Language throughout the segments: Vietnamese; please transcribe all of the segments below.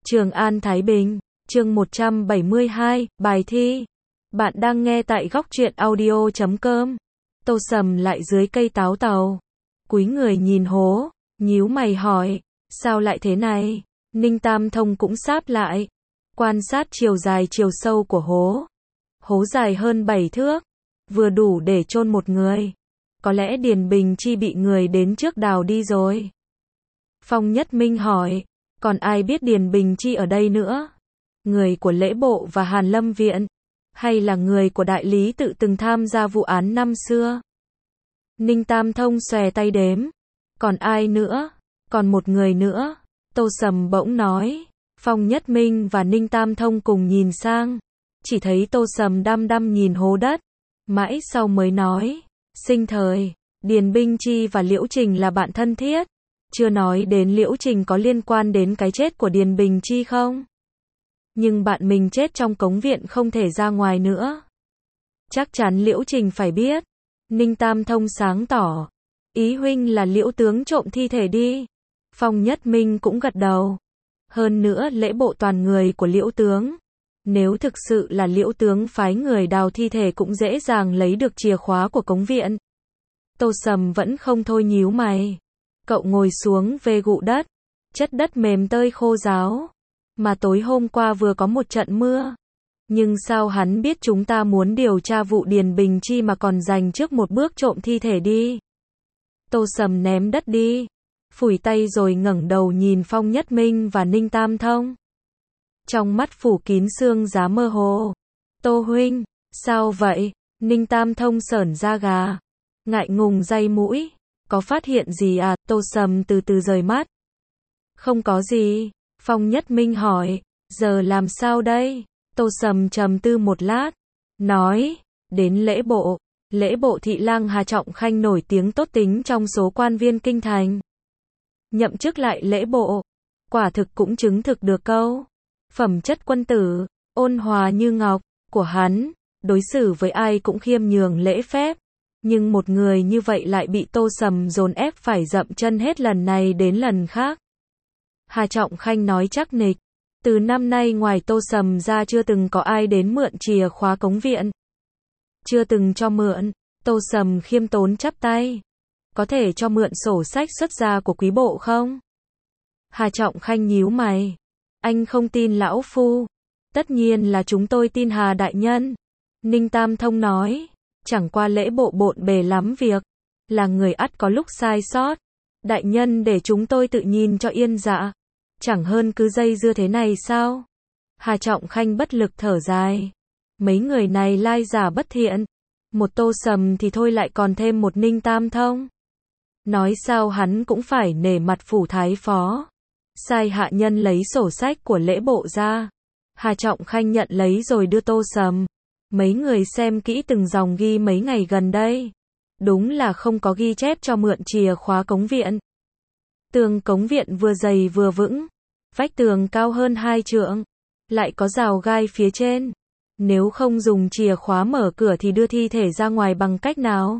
Trường An Thái Bình, chương 172, bài thi. Bạn đang nghe tại góc truyện audio.com. Tô Sầm lại dưới cây táo tàu. Cúi người nhìn hố, nhíu mày hỏi, sao lại thế này? Ninh Tam Thông cũng sáp lại, quan sát chiều dài chiều sâu của hố. Hố dài hơn 7 thước, vừa đủ để chôn một người. Có lẽ Điền Bình Chi bị người đến trước đào đi rồi. Phong Nhất Minh hỏi, còn ai biết Điền Bình Chi ở đây nữa? Người của lễ bộ và Hàn Lâm Viện? Hay là người của đại lý tự từng tham gia vụ án năm xưa? Ninh Tam Thông xòe tay đếm. Còn ai nữa? Còn một người nữa. Tô Sầm bỗng nói. Phong Nhất Minh và Ninh Tam Thông cùng nhìn sang. Chỉ thấy Tô Sầm đăm đăm nhìn hố đất. Mãi sau mới nói. Sinh thời, Điền Bình Chi và Liễu Trình là bạn thân thiết. Chưa nói đến Liễu Trình có liên quan đến cái chết của Điền Bình Chi không? Nhưng bạn mình chết trong cống viện không thể ra ngoài nữa. Chắc chắn Liễu Trình phải biết. Ninh Tam Thông sáng tỏ. Ý huynh là Liễu tướng trộm thi thể đi. Phong Nhất Minh cũng gật đầu. Hơn nữa lễ bộ toàn người của Liễu tướng. Nếu thực sự là Liễu tướng phái người đào thi thể cũng dễ dàng lấy được chìa khóa của cống viện. Tô Sầm vẫn không thôi nhíu mày. Cậu ngồi xuống về gụ đất. Chất đất mềm tơi khô ráo. Mà tối hôm qua vừa có một trận mưa. Nhưng sao hắn biết chúng ta muốn điều tra vụ Điền Bình Chi mà còn giành trước một bước trộm thi thể đi? Tô Sầm ném đất đi. Phủi tay rồi ngẩng đầu nhìn Phong Nhất Minh và Ninh Tam Thông. Trong mắt phủ kín sương giá mơ hồ. Tô huynh, sao vậy? Ninh Tam Thông sởn da gà. Ngại ngùng day mũi. Có phát hiện gì à? Tô Sầm từ từ rời mắt. Không có gì. Phong Nhất Minh hỏi. Giờ làm sao đây? Tô Sầm trầm tư một lát. Nói. Đến lễ bộ. Lễ bộ thị lang Hà Trọng Khanh nổi tiếng tốt tính trong số quan viên kinh thành. Nhậm chức lại lễ bộ. Quả thực cũng chứng thực được câu. Phẩm chất quân tử. Ôn hòa như ngọc. Của hắn. Đối xử với ai cũng khiêm nhường lễ phép. Nhưng một người như vậy lại bị Tô Sầm dồn ép phải dậm chân hết lần này đến lần khác. Hà Trọng Khanh nói chắc nịch. Từ năm nay ngoài Tô Sầm ra chưa từng có ai đến mượn chìa khóa cống viện. Chưa từng cho mượn. Tô Sầm khiêm tốn chắp tay. Có thể cho mượn sổ sách xuất gia của quý bộ không? Hà Trọng Khanh nhíu mày. Anh không tin lão phu. Tất nhiên là chúng tôi tin Hà đại nhân. Ninh Tam Thông nói. Chẳng qua lễ bộ bộn bề lắm việc. Là người ắt có lúc sai sót. Đại nhân để chúng tôi tự nhìn cho yên dạ. Chẳng hơn cứ dây dưa thế này sao? Hà Trọng Khanh bất lực thở dài. Mấy người này lai giả bất thiện. Một Tô Sầm thì thôi lại còn thêm một Ninh Tam Thông. Nói sao hắn cũng phải nể mặt phủ thái phó. Sai hạ nhân lấy sổ sách của lễ bộ ra. Hà Trọng Khanh nhận lấy rồi đưa Tô Sầm. Mấy người xem kỹ từng dòng ghi mấy ngày gần đây. Đúng là không có ghi chép cho mượn chìa khóa cống viện. Tường cống viện vừa dày vừa vững. Vách tường cao hơn 2 trượng. Lại có rào gai phía trên. Nếu không dùng chìa khóa mở cửa thì đưa thi thể ra ngoài bằng cách nào?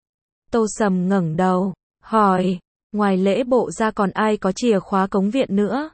Tô Sầm ngẩng đầu, hỏi, ngoài lễ bộ ra còn ai có chìa khóa cống viện nữa?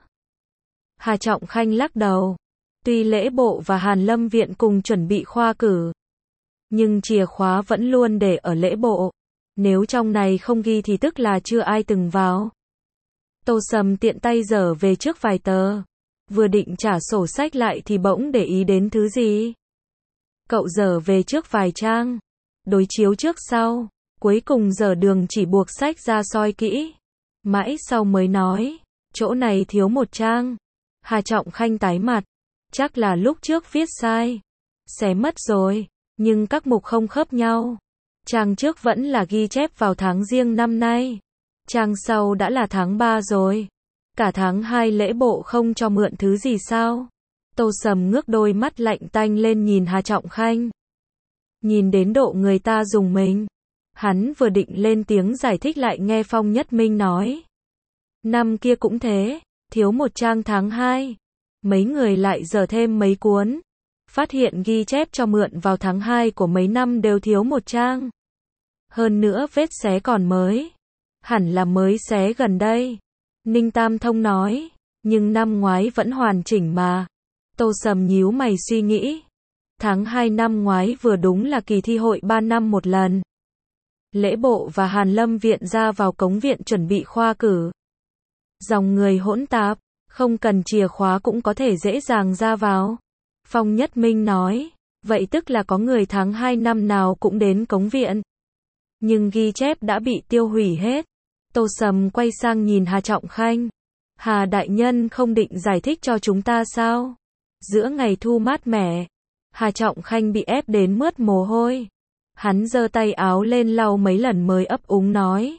Hà Trọng Khanh lắc đầu. Tuy lễ bộ và Hàn Lâm Viện cùng chuẩn bị khoa cử. Nhưng chìa khóa vẫn luôn để ở lễ bộ. Nếu trong này không ghi thì tức là chưa ai từng vào. Tô Sầm tiện tay giở về trước vài tờ. Vừa định trả sổ sách lại thì bỗng để ý đến thứ gì. Cậu giở về trước vài trang. Đối chiếu trước sau. Cuối cùng giở đường chỉ buộc sách ra soi kỹ. Mãi sau mới nói. Chỗ này thiếu một trang. Hà Trọng Khanh tái mặt. Chắc là lúc trước viết sai. Xé mất rồi. Nhưng các mục không khớp nhau. Trang trước vẫn là ghi chép vào tháng Giêng năm nay. Trang sau đã là tháng 3 rồi. Cả tháng 2 lễ bộ không cho mượn thứ gì sao? Tô Sầm ngước đôi mắt lạnh tanh lên nhìn Hà Trọng Khanh. Nhìn đến độ người ta dùng mình. Hắn vừa định lên tiếng giải thích lại nghe Phong Nhất Minh nói. Năm kia cũng thế, thiếu một trang tháng 2. Mấy người lại dở thêm mấy cuốn. Phát hiện ghi chép cho mượn vào tháng 2 của mấy năm đều thiếu một trang. Hơn nữa vết xé còn mới. Hẳn là mới xé gần đây. Ninh Tam Thông nói. Nhưng năm ngoái vẫn hoàn chỉnh mà. Tô Sầm nhíu mày suy nghĩ. Tháng 2 năm ngoái vừa đúng là kỳ thi hội 3 năm một lần. Lễ bộ và Hàn Lâm viện ra vào cống viện chuẩn bị khoa cử. Dòng người hỗn tạp, không cần chìa khóa cũng có thể dễ dàng ra vào. Phong Nhất Minh nói, vậy tức là có người tháng 2 năm nào cũng đến cống viện. Nhưng ghi chép đã bị tiêu hủy hết. Tô Sầm quay sang nhìn Hà Trọng Khanh. Hà đại nhân không định giải thích cho chúng ta sao? Giữa ngày thu mát mẻ, Hà Trọng Khanh bị ép đến mướt mồ hôi. Hắn giơ tay áo lên lau mấy lần mới ấp úng nói.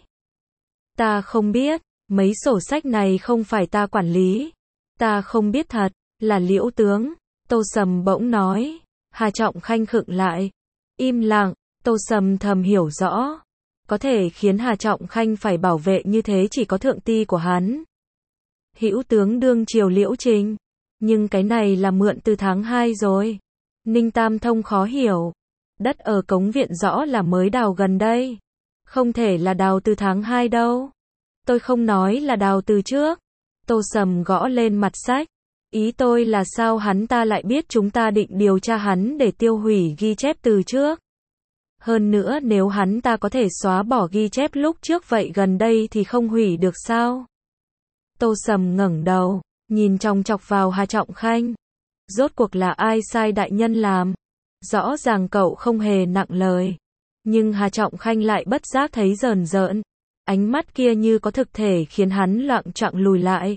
Ta không biết, mấy sổ sách này không phải ta quản lý. Ta không biết thật, là Liễu tướng. Tô Sầm bỗng nói. Hà Trọng Khanh khựng lại. Im lặng, Tô Sầm thầm hiểu rõ. Có thể khiến Hà Trọng Khanh phải bảo vệ như thế chỉ có thượng ti của hắn. Hữu tướng đương triều Liễu Trình. Nhưng cái này là mượn từ tháng 2 rồi. Ninh Tam Thông khó hiểu. Đất ở cống viện rõ là mới đào gần đây. Không thể là đào từ tháng 2 đâu. Tôi không nói là đào từ trước. Tô Sầm gõ lên mặt sách. Ý tôi là sao hắn ta lại biết chúng ta định điều tra hắn để tiêu hủy ghi chép từ trước. Hơn nữa nếu hắn ta có thể xóa bỏ ghi chép lúc trước vậy gần đây thì không hủy được sao? Tô Sầm ngẩng đầu, nhìn chòng chọc vào Hà Trọng Khanh. Rốt cuộc là ai sai đại nhân làm? Rõ ràng cậu không hề nặng lời. Nhưng Hà Trọng Khanh lại bất giác thấy rờn rợn. Ánh mắt kia như có thực thể khiến hắn loạng choạng lùi lại.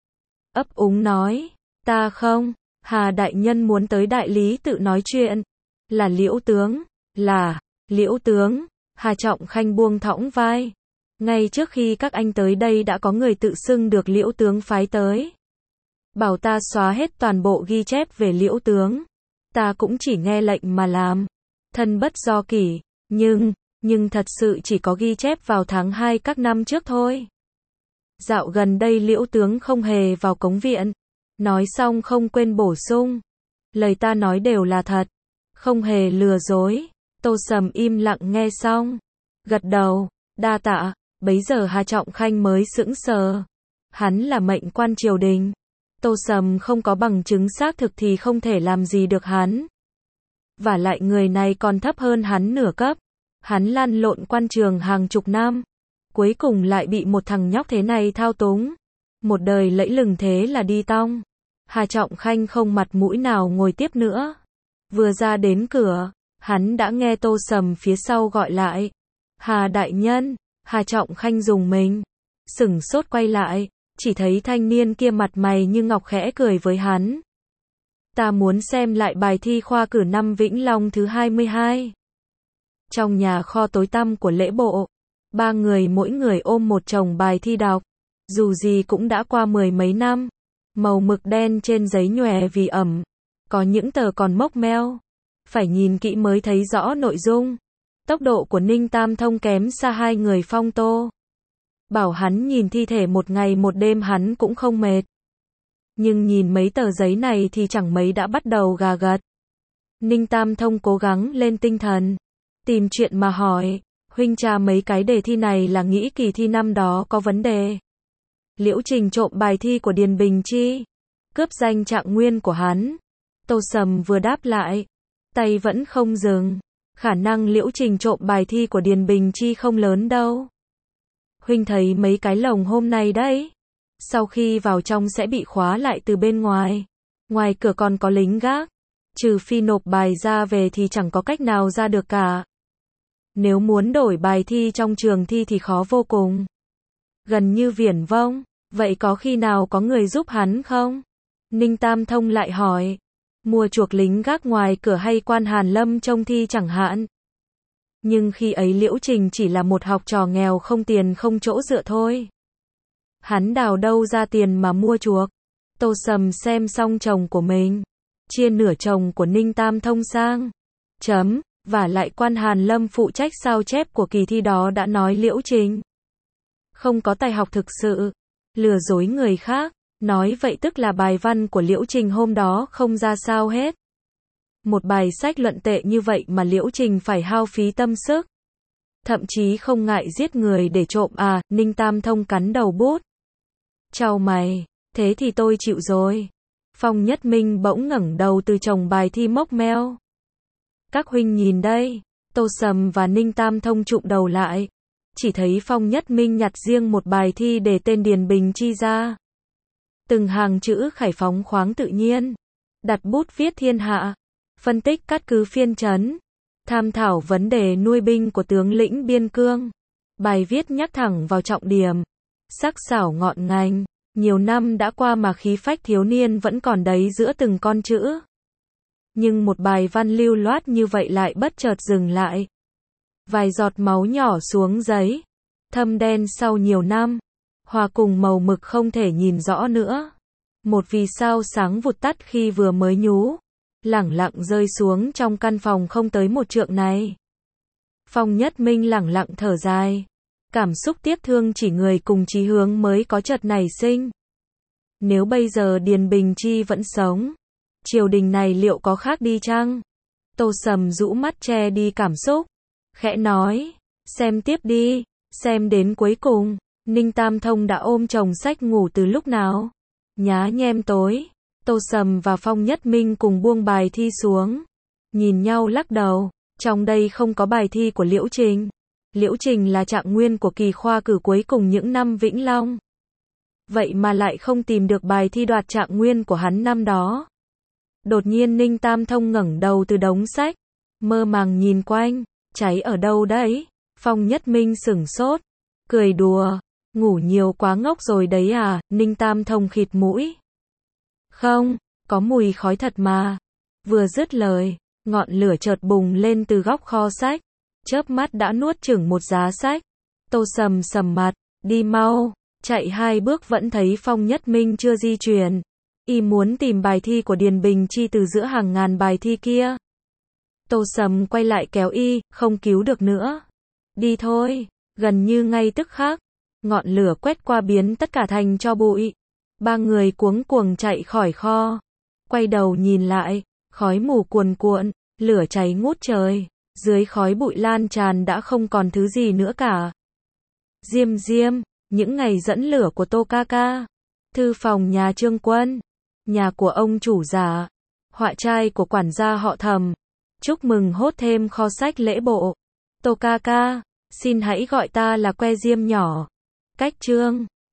Ấp úng nói, ta không, Hà đại nhân muốn tới đại lý tự nói chuyện. Là Liễu tướng, là Liễu tướng. Hà Trọng Khanh buông thõng vai. Ngay trước khi các anh tới đây đã có người tự xưng được Liễu tướng phái tới. Bảo ta xóa hết toàn bộ ghi chép về Liễu tướng. Ta cũng chỉ nghe lệnh mà làm. Thân bất do kỷ, nhưng thật sự chỉ có ghi chép vào tháng 2 các năm trước thôi. Dạo gần đây Liễu tướng không hề vào cống viện. Nói xong không quên bổ sung. Lời ta nói đều là thật. Không hề lừa dối. Tô Sầm im lặng nghe xong. Gật đầu, đa tạ. Bấy giờ Hà Trọng Khanh mới sững sờ. Hắn là mệnh quan triều đình. Tô Sầm không có bằng chứng xác thực thì không thể làm gì được hắn. Và lại người này còn thấp hơn hắn nửa cấp. Hắn lăn lộn quan trường hàng chục năm. Cuối cùng lại bị một thằng nhóc thế này thao túng. Một đời lẫy lừng thế là đi tong. Hà Trọng Khanh không mặt mũi nào ngồi tiếp nữa. Vừa ra đến cửa, hắn đã nghe Tô Sầm phía sau gọi lại. Hà đại nhân. Hà Trọng Khanh rùng mình. Sửng sốt quay lại. Chỉ thấy thanh niên kia mặt mày như ngọc khẽ cười với hắn. Ta muốn xem lại bài thi khoa cử năm Vĩnh Long thứ 22. Trong nhà kho tối tăm của lễ bộ, ba người mỗi người ôm một chồng bài thi đọc. Dù gì cũng đã qua mười mấy năm. Màu mực đen trên giấy nhòe vì ẩm. Có những tờ còn mốc meo. Phải nhìn kỹ mới thấy rõ nội dung. Tốc độ của Ninh Tam Thông kém xa hai người Phong Tô. Bảo hắn nhìn thi thể một ngày một đêm hắn cũng không mệt. Nhưng nhìn mấy tờ giấy này thì chẳng mấy đã bắt đầu gà gật. Ninh Tam Thông cố gắng lên tinh thần. Tìm chuyện mà hỏi. Huynh tra mấy cái đề thi này là nghĩ kỳ thi năm đó có vấn đề. Liễu Trình trộm bài thi của Điền Bình Chi. Cướp danh trạng nguyên của hắn. Tô Sầm vừa đáp lại. Tay vẫn không dừng. Khả năng Liễu Trình trộm bài thi của Điền Bình Chi không lớn đâu. Huynh thấy mấy cái lồng hôm nay đấy. Sau khi vào trong sẽ bị khóa lại từ bên ngoài. Ngoài cửa còn có lính gác. Trừ phi nộp bài ra về thì chẳng có cách nào ra được cả. Nếu muốn đổi bài thi trong trường thi thì khó vô cùng. Gần như viển vông. Vậy có khi nào có người giúp hắn không? Ninh Tam Thông lại hỏi. Mua chuộc lính gác ngoài cửa hay quan Hàn Lâm trông thi chẳng hạn. Nhưng khi ấy Liễu Trình chỉ là một học trò nghèo không tiền không chỗ dựa thôi. Hắn đào đâu ra tiền mà mua chuộc. Tô Sầm xem xong chồng của mình. Chia nửa chồng của Ninh Tam Thông sang. Và lại quan Hàn Lâm phụ trách sao chép của kỳ thi đó đã nói Liễu Trình không có tài học thực sự. Lừa dối người khác. Nói vậy tức là bài văn của Liễu Trình hôm đó không ra sao hết. Một bài sách luận tệ như vậy mà Liễu Trình phải hao phí tâm sức. Thậm chí không ngại giết người để trộm à, Ninh Tam Thông cắn đầu bút. Chau mày, Thế thì tôi chịu rồi. Phong Nhất Minh bỗng ngẩng đầu từ chồng bài thi mốc meo. Các huynh nhìn đây. Tô Sầm và Ninh Tam Thông chụm đầu lại. Chỉ thấy Phong Nhất Minh nhặt riêng một bài thi để tên Điền Bình Chi ra. Từng hàng chữ khải phóng khoáng tự nhiên. Đặt bút viết thiên hạ. Phân tích cát cứ phiên trấn. Tham thảo vấn đề nuôi binh của tướng lĩnh biên cương. Bài viết nhắc thẳng vào trọng điểm. Sắc sảo ngọn ngành. Nhiều năm đã qua mà khí phách thiếu niên vẫn còn đấy giữa từng con chữ. Nhưng một bài văn lưu loát như vậy lại bất chợt dừng lại. Vài giọt máu nhỏ xuống giấy. Thâm đen sau nhiều năm. Hòa cùng màu mực không thể nhìn rõ nữa. Một vì sao sáng vụt tắt khi vừa mới nhú. Lẳng lặng rơi xuống trong căn phòng không tới một trượng này. Phong Nhất Minh lẳng lặng thở dài. Cảm xúc tiếc thương chỉ người cùng chí hướng mới có chợt nảy sinh. Nếu bây giờ Điền Bình Chi vẫn sống, triều đình này liệu có khác đi chăng? Tô Sầm rũ mắt che đi cảm xúc, khẽ nói, xem tiếp đi, xem đến cuối cùng. Ninh Tam Thông đã ôm chồng sách ngủ từ lúc nào? Nhá nhem tối, Tô Sầm và Phong Nhất Minh cùng buông bài thi xuống, nhìn nhau lắc đầu, trong đây không có bài thi của Liễu Trình. Liễu Trình là trạng nguyên của kỳ khoa cử cuối cùng những năm Vĩnh Long. Vậy mà lại không tìm được bài thi đoạt trạng nguyên của hắn năm đó. Đột nhiên Ninh Tam Thông ngẩng đầu từ đống sách, mơ màng nhìn quanh, cháy ở đâu đấy? Phong Nhất Minh sửng sốt, cười đùa, ngủ nhiều quá ngốc rồi đấy à? Ninh Tam Thông khịt mũi. Không, có mùi khói thật mà. Vừa dứt lời, ngọn lửa chợt bùng lên từ góc kho sách, chớp mắt đã nuốt chửng một giá sách. Tô Sầm sầm mặt, đi mau. Chạy 2 bước vẫn thấy Phong Nhất Minh chưa di chuyển. Y muốn tìm bài thi của Điền Bình Chi từ giữa hàng ngàn bài thi kia. Tô Sầm quay lại kéo y, không cứu được nữa. Đi thôi. Gần như ngay tức khắc, ngọn lửa quét qua biến tất cả thành tro bụi. 3 người cuống cuồng chạy khỏi kho. Quay đầu nhìn lại, khói mù cuồn cuộn, lửa cháy ngút trời. Dưới khói bụi lan tràn đã không còn thứ gì nữa cả. Diêm Diêm. Những ngày dẫn lửa của Tô ca ca. Thư phòng nhà Trương Quân. Nhà của ông chủ giả. Họa trai của quản gia họ Thầm. Chúc mừng hốt thêm kho sách lễ bộ. Tô ca ca, xin hãy gọi ta là que diêm nhỏ. Cách Trương.